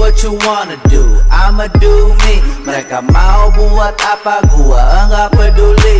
what you wanna do, I'ma do me. Mereka mau buat apa gua enggak peduli.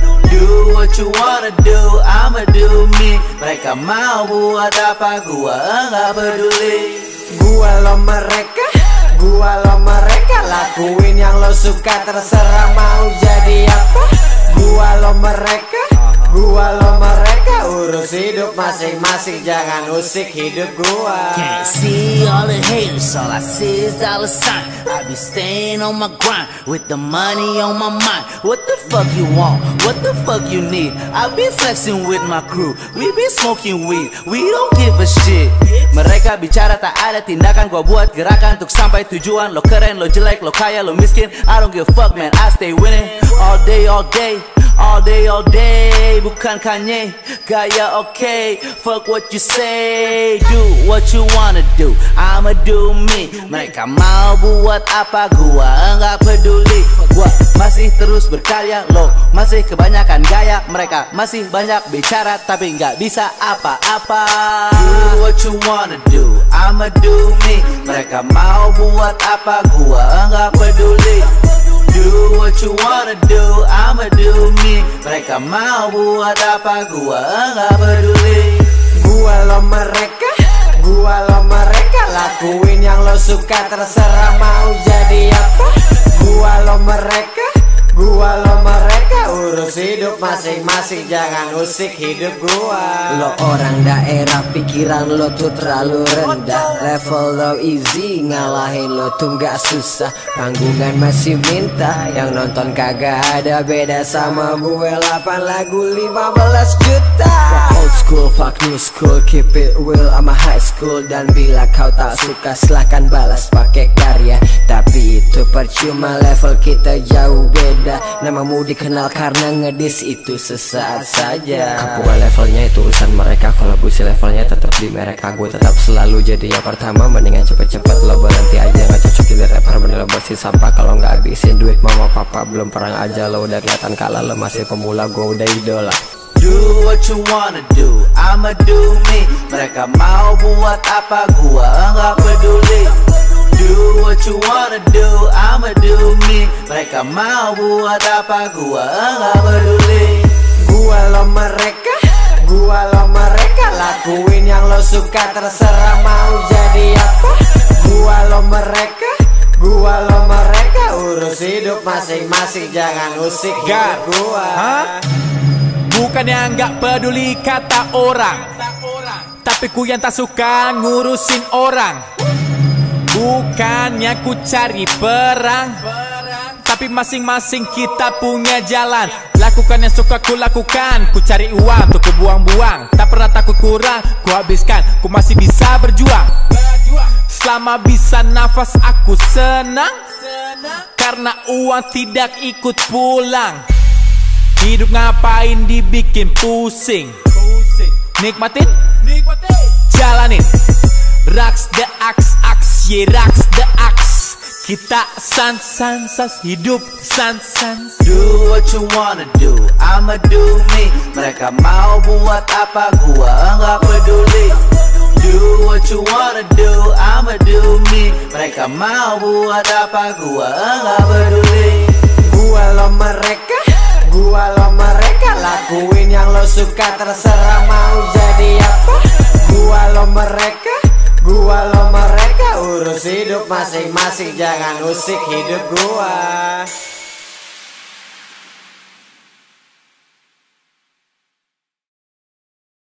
Do what you wanna do, I'ma do me. Mereka mau buat apa gua enggak peduli. Gua lo mereka, gua lo mereka. Lakuin yang lo suka, terserah mau jadi apa. Gua lo mereka, gua lo mereka. Urus hidup masing-masing, jangan usik hidup gua. Can't see all the haters, all I see is dollar sign. I be staying on my grind, with the money on my mind. What the fuck you want, what the fuck you need? I be flexing with my crew, we be smoking weed, we don't give a shit. Mereka bicara tak ada tindakan, gua buat gerakan untuk sampai tujuan. Lo keren, lo jelek, lo kaya, lo miskin, I don't give a fuck man, I stay winning. All day, all day, all day, all day. Bukan Kanye, gaya okay. Fuck what you say, do what you wanna do, I'ma do me. Mereka mau buat apa, gua enggak peduli. Gua masih terus berkarya, lo masih kebanyakan gaya. Mereka masih banyak bicara, tapi nggak bisa apa-apa. Do what you wanna do, I'ma do me. Mereka mau buat apa, gua enggak peduli. Do what you wanna do, I'ma do me. Mereka mau buat apa, gua enggak peduli. Gua lo mereka, gua lo mereka. Lakuin yang lo suka, terserah mau jadi apa. Gua lo mereka, gua lo mereka. Urus hidup masing-masing, jangan usik hidup gua. Lo orang daerah, pikiran lo tuh terlalu rendah. Level lo easy, ngalahin lo tuh gak susah. Panggungan masih minta, yang nonton kagak ada. Beda sama gue 8 lagu 15 juta. Old school, fuck new school, keep it real sama high school. Dan bila kau tak suka, silahkan balas pakai karya. Tapi itu percuma, level kita jauh beda. Namamu dikenal karena ngedis itu sesaat saja. Kampungan levelnya itu urusan mereka, kalau busi levelnya tetap di mereka. Gue tetap selalu jadi yang pertama, mendingan cepet-cepet lo berhenti aja. Gak cocok jadi rapper, bener lo bersih sampah. Kalau gak habisin duit mama papa, belum perang aja lo udah kelihatan kalah. Lo masih pemula, gue udah idola. Do what you wanna do, I'ma do me. Mereka mau buat apa, gua enggak peduli. Do what you wanna do, I'ma do me. Mereka mau buat apa, gua enggak peduli. Gua lo mereka, gua lo mereka. Lakuin yang lo suka, terserah mau jadi apa. Gua lo mereka, gua lo mereka. Urus hidup masing-masing, jangan usik hidup gua. Bukan yang gak peduli kata orang, tapi ku yang tak suka ngurusin orang. Bukannya ku cari perang, tapi masing-masing kita punya jalan. Lakukan yang suka ku lakukan. Ku cari uang untuk ku buang-buang, tak pernah takut kurang, ku habiskan. Ku masih bisa berjuang. Selama bisa nafas aku senang, karena uang tidak ikut pulang. Hidup ngapain dibikin pusing? Nikmatin, jalanin. Raks the axe, ye raks the axe. Kita sans hidup sans. Do what you wanna do, I'ma do me. Mereka mau buat apa, gua enggak peduli. Do what you wanna do, I'ma do me. Mereka mau buat apa, gua enggak peduli. Gua lo mereka, gua lo mereka. Lakuin yang lo suka, terserah mau jadi apa. Gua lo mereka, gua lo mereka. Urus hidup masing-masing, jangan usik hidup gua.